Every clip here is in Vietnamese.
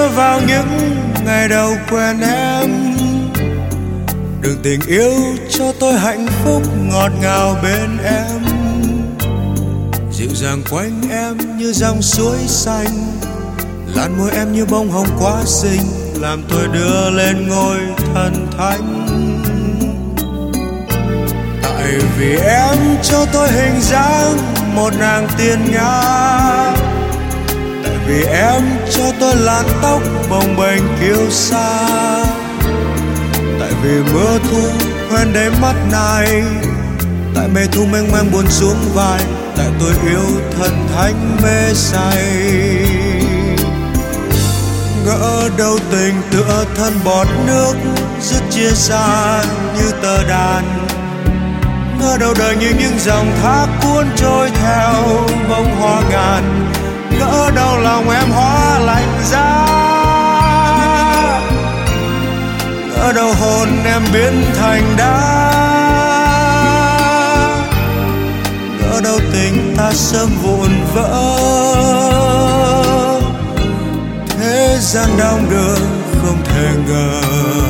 tôi vào những ngày đầu quen em. Đường tình yêu cho tôi hạnh phúc ngọt ngào bên em, dịu dàng quanh em như dòng suối xanh, làn môi em như bông hồng quá xinh, làm tôi đưa lên ngôi thần thánh. Tại vì em cho tôi hình dáng một nàng tiên nga, tại vì em cho tôi làn tóc bồng bềnh kiêu sa, tại vì mưa thu hoen đầy mắt này, tại mê thu mênh mang buồn xuống vai, tại tôi yêu thần thánh mê say. Ngỡ đâu tình tựa thân bọt nước dứt chia xa như tờ đàn, ngỡ đâu đời như những dòng thác cuốn trôi theo bông hoa ngàn, ngỡ đâu lòng em hóa lạnh giá, ngỡ đâu hồn em biến thành đá, ngỡ đâu tình ta sớm vụn vỡ. Thế gian đong đưa không thể ngờ,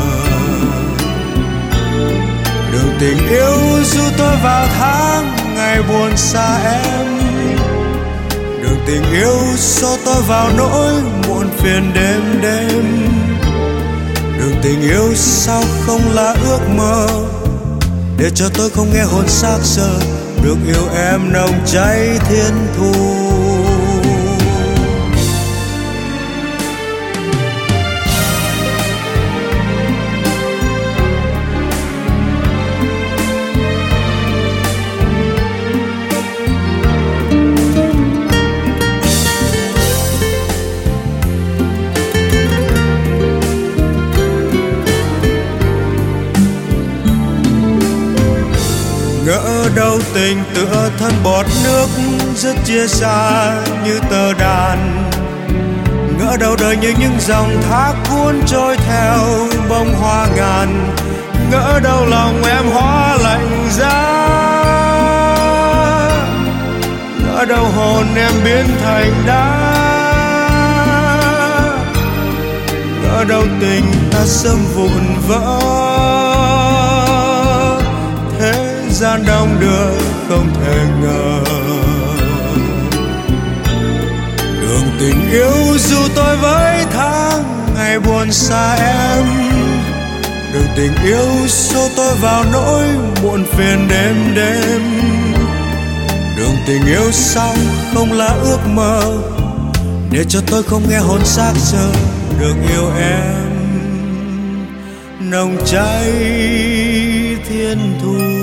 đường tình yêu du tôi vào tháng ngày buồn xa em, đường tình yêu xô tôi vào nỗi muộn phiền đêm đêm, đường tình yêu sao không là ước mơ, để cho tôi không nghe hồn xác sơ, được yêu em nồng cháy thiên thu. Ngỡ đâu tình tựa thân bọt nước rất chia xa như tờ đàn, ngỡ đâu đời như những dòng thác cuốn trôi theo bông hoa ngàn, ngỡ đâu lòng em hóa lạnh giá, ngỡ đâu hồn em biến thành đá, ngỡ đâu tình ta sớm vụn vỡ. Gian đông đưa không thể ngờ, đường tình yêu dù tôi với tháng ngày buồn xa em, đường tình yêu xô tôi vào nỗi muộn phiền đêm đêm, đường tình yêu sao không là ước mơ, để cho tôi không nghe hồn xác sơ, được yêu em nồng cháy thiên thu.